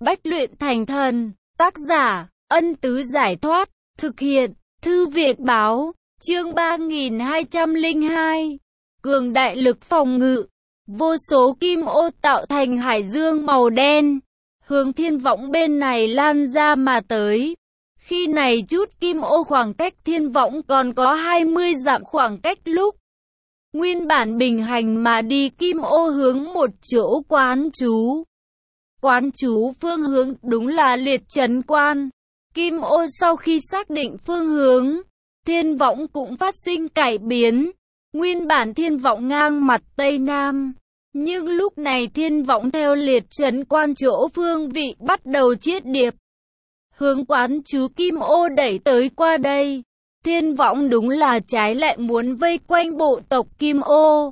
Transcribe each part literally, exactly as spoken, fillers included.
Bách luyện thành thần, tác giả, Ân Tứ Giải Thoát, thực hiện, Thư Việt Báo, chương ba nghìn hai trăm lẻ hai, cường đại lực phòng ngự, vô số kim ô tạo thành hải dương màu đen, hướng thiên võng bên này lan ra mà tới. Khi này chút kim ô khoảng cách thiên võng còn có hai mươi dặm khoảng cách lúc. Nguyên bản bình hành mà đi kim ô hướng một chỗ quán trú. Quán trú phương hướng đúng là liệt trấn quan. Kim ô sau khi xác định phương hướng, thiên võng cũng phát sinh cải biến. Nguyên bản thiên võng ngang mặt Tây Nam. Nhưng lúc này thiên võng theo liệt trấn quan chỗ phương vị bắt đầu chiết điệp. Hướng quán trú kim ô đẩy tới qua đây. Thiên võng đúng là trái lại muốn vây quanh bộ tộc kim ô.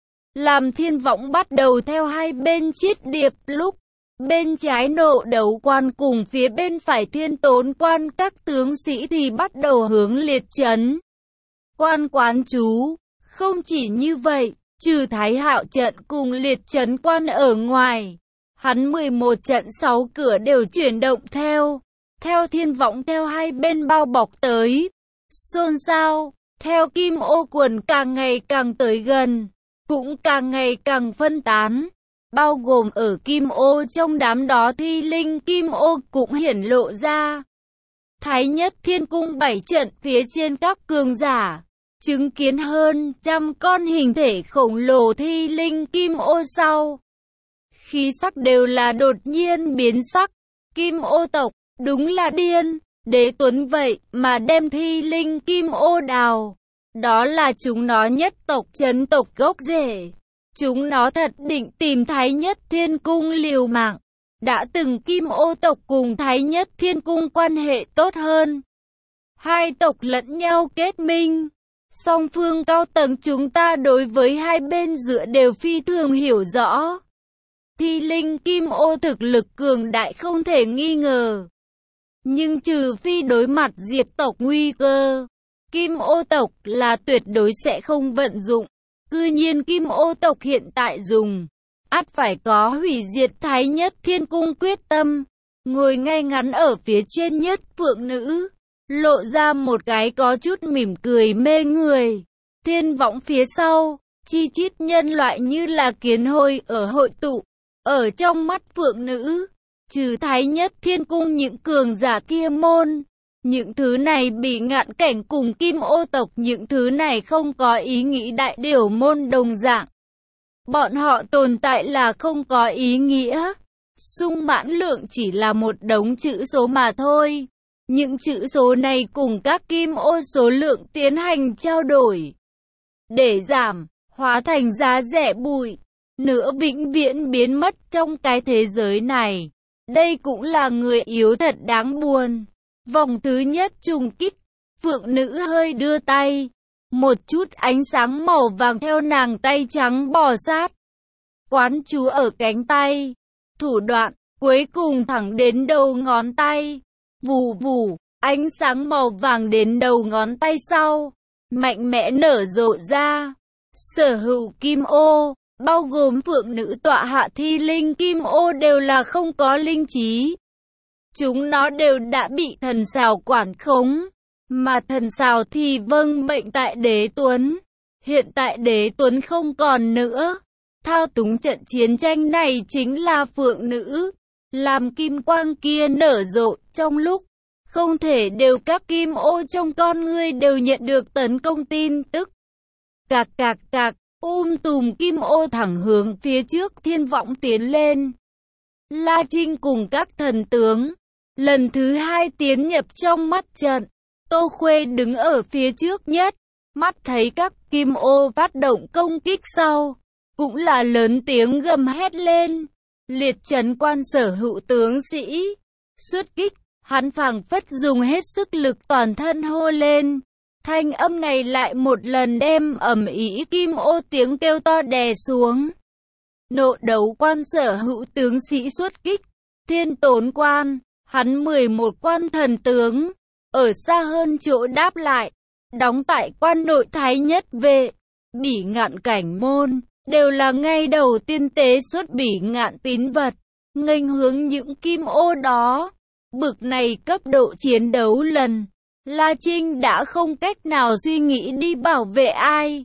Làm thiên võng bắt đầu theo hai bên chiết điệp lúc. Bên trái nộ đấu quan cùng phía bên phải thiên tốn quan các tướng sĩ thì bắt đầu hướng liệt trấn quan quán trú. Không chỉ như vậy, trừ Thái Hạo trận cùng liệt trấn quan ở ngoài, hắn mười một trận sáu cửa đều chuyển động theo. Theo thiên võng theo hai bên bao bọc tới. Xôn xao, theo kim ô quần càng ngày càng tới gần, cũng càng ngày càng phân tán. Bao gồm ở kim ô trong đám đó thi linh kim ô cũng hiển lộ ra. Thái Nhất Thiên Cung bảy trận phía trên các cường giả, chứng kiến hơn trăm con hình thể khổng lồ thi linh kim ô sau. Khí sắc đều là đột nhiên biến sắc, kim ô tộc, đúng là điên, Đế Tuấn vậy mà đem thi linh kim ô đào. Đó là chúng nó nhất tộc chấn tộc gốc rễ. Chúng nó thật định tìm Thái Nhất Thiên Cung liều mạng. Đã từng kim ô tộc cùng Thái Nhất Thiên Cung quan hệ tốt hơn. Hai tộc lẫn nhau kết minh. Song phương cao tầng chúng ta đối với hai bên giữa đều phi thường hiểu rõ. Thi linh kim ô thực lực cường đại không thể nghi ngờ. Nhưng trừ phi đối mặt diệt tộc nguy cơ, kim ô tộc là tuyệt đối sẽ không vận dụng. Cư nhiên kim ô tộc hiện tại dùng, ắt phải có hủy diệt Thái Nhất Thiên Cung quyết tâm. Ngồi ngay ngắn ở phía trên nhất phượng nữ, lộ ra một cái có chút mỉm cười mê người. Thiên võng phía sau, chi chít nhân loại như là kiến hôi ở hội tụ. Ở trong mắt phượng nữ, trừ Thái Nhất Thiên Cung những cường giả kia môn, những thứ này bị ngạn cảnh cùng kim ô tộc, những thứ này không có ý nghĩ đại điều môn đồng dạng. Bọn họ tồn tại là không có ý nghĩa. Sung mãn lượng chỉ là một đống chữ số mà thôi. Những chữ số này cùng các kim ô số lượng tiến hành trao đổi. Để giảm, hóa thành giá rẻ bụi. Nữa vĩnh viễn biến mất trong cái thế giới này. Đây cũng là người yếu thật đáng buồn. Vòng thứ nhất trùng kích, phượng nữ hơi đưa tay. Một chút ánh sáng màu vàng theo nàng tay trắng bò sát. Quán chú ở cánh tay. Thủ đoạn, cuối cùng thẳng đến đầu ngón tay. Vù vù, ánh sáng màu vàng đến đầu ngón tay sau. Mạnh mẽ nở rộ ra. Sở hữu kim ô, bao gồm phượng nữ tọa hạ thi linh kim ô đều là không có linh trí. Chúng nó đều đã bị thần sào quản khống, mà thần sào thì vâng mệnh tại Đế Tuấn. Hiện tại Đế Tuấn không còn nữa. Thao túng trận chiến tranh này chính là phượng nữ. Làm kim quang kia nở rộ trong lúc không thể đều các kim ô trong con ngươi đều nhận được tấn công tin tức. Cạc cạc cạc, um tùm kim ô thẳng hướng phía trước thiên võng tiến lên. La Trinh cùng các thần tướng lần thứ hai tiến nhập trong mắt trận. Tô Khuê đứng ở phía trước nhất, mắt thấy các kim ô phát động công kích sau, cũng là lớn tiếng gầm hét lên. Liệt trấn quan sở hữu tướng sĩ xuất kích, hắn phảng phất dùng hết sức lực toàn thân hô lên. Thanh âm này lại một lần đem ầm ĩ kim ô tiếng kêu to đè xuống. Nộ đấu quan sở hữu tướng sĩ xuất kích, thiên tốn quan, hắn mười một quan thần tướng, ở xa hơn chỗ đáp lại, đóng tại quan nội Thái Nhất vệ, Bỉ Ngạn cảnh môn, đều là ngay đầu tiên tế xuất Bỉ Ngạn tín vật. nghênh hướng những kim ô đó. Bực này cấp độ chiến đấu lần, La Trinh đã không cách nào suy nghĩ đi bảo vệ ai.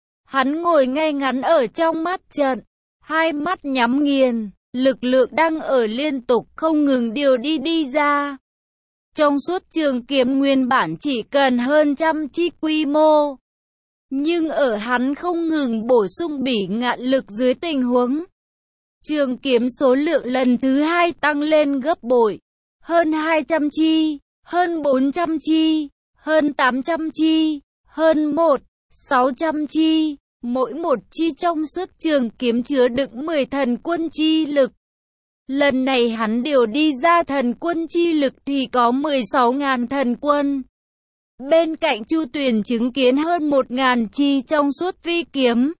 Hắn ngồi ngay ngắn ở trong mắt trận, hai mắt nhắm nghiền, lực lượng đang ở liên tục không ngừng điều đi đi ra. Trong suốt trường kiếm nguyên bản chỉ cần hơn trăm chi quy mô, nhưng ở hắn không ngừng bổ sung bỉ ngạn lực dưới tình huống, trường kiếm số lượng lần thứ hai tăng lên gấp bội, hơn hai trăm chi, hơn bốn trăm chi, hơn tám trăm chi, hơn một, sáu trăm chi, mỗi một chi trong suốt trường kiếm chứa đựng mười thần quân chi lực. Lần này hắn điều đi ra thần quân chi lực thì có mười sáu ngàn thần quân. Bên cạnh Chu Tuyền chứng kiến hơn một ngàn chi trong suốt phi kiếm.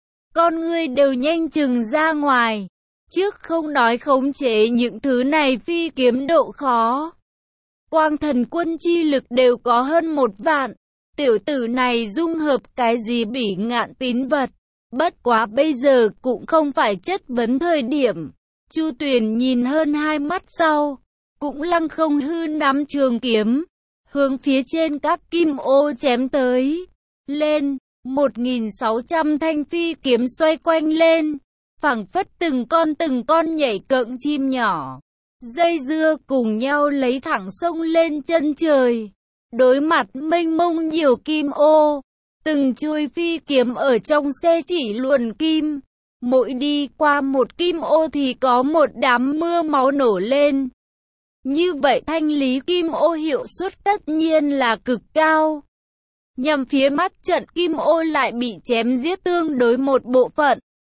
Con người đều nhanh chừng ra ngoài. Trước không nói khống chế những thứ này phi kiếm độ khó. Quang thần quân chi lực đều có hơn một vạn. Tiểu tử này dung hợp cái gì bỉ ngạn tín vật. Bất quá bây giờ cũng không phải chất vấn thời điểm. Chu Tuyền nhìn hơn hai mắt sau, cũng lăng không hư nắm trường kiếm, hướng phía trên các kim ô chém tới. Lên, một nghìn sáu trăm thanh phi kiếm xoay quanh lên, phảng phất từng con từng con nhảy cẫng chim nhỏ, dây dưa cùng nhau lấy thẳng sông lên chân trời. Đối mặt mênh mông nhiều kim ô, từng chuôi phi kiếm ở trong xe chỉ luồn kim. Mỗi đi qua một kim ô thì có một đám mưa máu nổ lên. Như vậy thanh lý kim ô hiệu suất tất nhiên là cực cao. Nhằm phía mắt trận kim ô lại bị chém giết tương đối một bộ phận.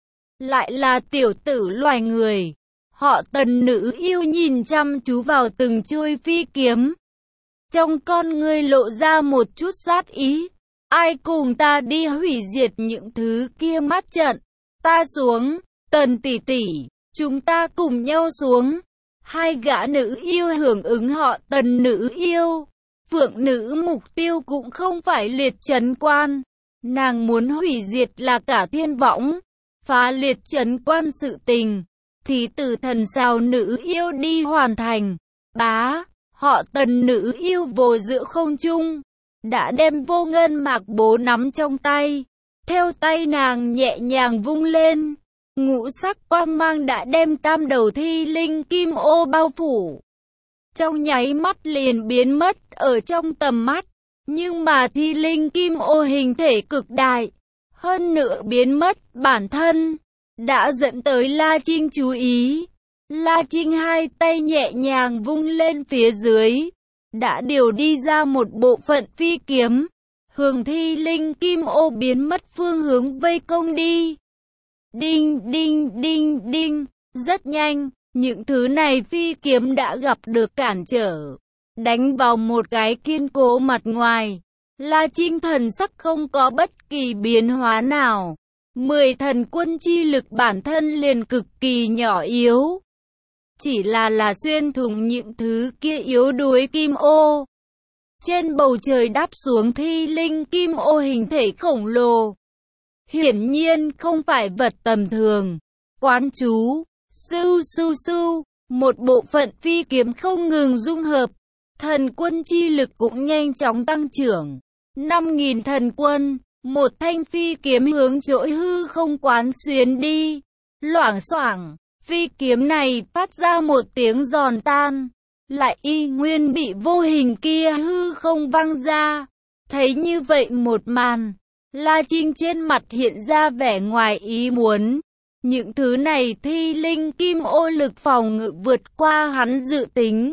Lại là tiểu tử loài người. Họ Tần nữ yêu nhìn chăm chú vào từng chuôi phi kiếm. Trong con ngươi lộ ra một chút sát ý. Ai cùng ta đi hủy diệt những thứ kia mắt trận. Ta xuống, Tần tỷ tỷ, chúng ta cùng nhau xuống. Hai gã nữ yêu hưởng ứng họ Tần nữ yêu. Phượng nữ mục tiêu cũng không phải liệt trấn quan. Nàng muốn hủy diệt là cả thiên võng. Phá liệt trấn quan sự tình, thì từ thần sao nữ yêu đi hoàn thành. Bá, họ Tần nữ yêu vồ giữa không trung, đã đem vô ngân mạc bố nắm trong tay. Theo tay nàng nhẹ nhàng vung lên, ngũ sắc quang mang đã đem tam đầu thi linh kim ô bao phủ. Trong nháy mắt liền biến mất ở trong tầm mắt, nhưng mà thi linh kim ô hình thể cực đại, hơn nữa biến mất bản thân, đã dẫn tới La Trinh chú ý. La Trinh hai tay nhẹ nhàng vung lên phía dưới, đã điều đi ra một bộ phận phi kiếm. Hướng thi linh kim ô biến mất phương hướng vây công đi. Đinh đinh đinh đinh, rất nhanh, những thứ này phi kiếm đã gặp được cản trở, đánh vào một cái kiên cố mặt ngoài. La Trinh thần sắc không có bất kỳ biến hóa nào. Mười thần quân chi lực bản thân liền cực kỳ nhỏ yếu. Chỉ là là xuyên thủng những thứ kia yếu đuối kim ô. Trên bầu trời đáp xuống thi linh kim ô hình thể khổng lồ. Hiển nhiên không phải vật tầm thường. Quán chú, sưu sưu sưu, một bộ phận phi kiếm không ngừng dung hợp. Thần quân chi lực cũng nhanh chóng tăng trưởng. năm nghìn thần quân, một thanh phi kiếm hướng chỗ hư không quán xuyến đi. Loảng xoảng, phi kiếm này phát ra một tiếng giòn tan. Lại y nguyên bị vô hình kia hư không văng ra. Thấy như vậy một màn, La Trinh trên mặt hiện ra vẻ ngoài ý muốn. Những thứ này thi linh kim ô lực phòng ngự vượt qua hắn dự tính.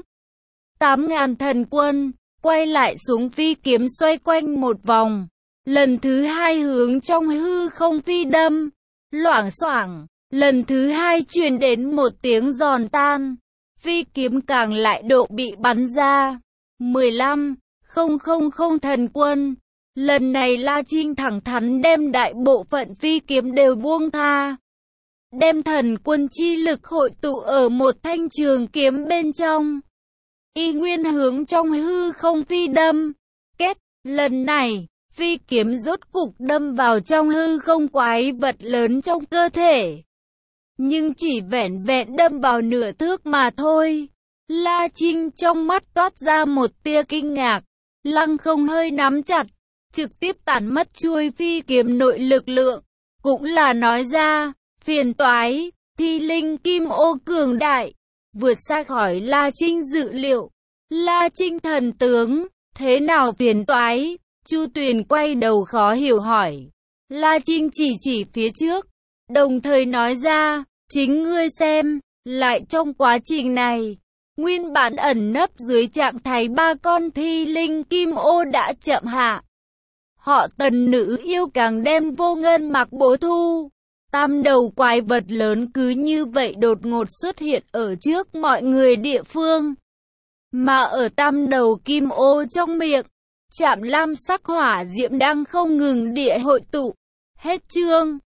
Tám ngàn thần quân, quay lại xuống phi kiếm xoay quanh một vòng. Lần thứ hai hướng trong hư không phi đâm. Loảng xoảng, lần thứ hai truyền đến một tiếng giòn tan. Phi kiếm càng lại độ bị bắn ra. mười lăm, không không không thần quân. Lần này La Trinh thẳng thắn đem đại bộ phận phi kiếm đều buông tha. Đem thần quân chi lực hội tụ ở một thanh trường kiếm bên trong. Y nguyên hướng trong hư không phi đâm. Kết, lần này, phi kiếm rốt cục đâm vào trong hư không quái vật lớn trong cơ thể. nhưng chỉ vẻn vẹn đâm vào nửa thước mà thôi. La Trinh trong mắt toát ra một tia kinh ngạc, lăng không hơi nắm chặt, trực tiếp tản mất chuôi phi kiếm nội lực lượng. Cũng là nói ra, phiền toái, thi linh kim ô cường đại, vượt xa khỏi La Trinh dự liệu. La Trinh thần tướng, thế nào phiền toái? Chu Tuyền quay đầu khó hiểu hỏi. La Trinh chỉ chỉ phía trước, đồng thời nói ra, chính ngươi xem, lại trong quá trình này, nguyên bản ẩn nấp dưới trạng thái ba con thi linh kim ô đã chậm hạ. Họ Tần nữ yêu càng đem Vô Ngân mặc bố thu. Tam đầu quái vật lớn cứ như vậy đột ngột xuất hiện ở trước mọi người địa phương. Mà ở tam đầu kim ô trong miệng, chạm lam sắc hỏa diệm đang không ngừng địa hội tụ. Hết chương.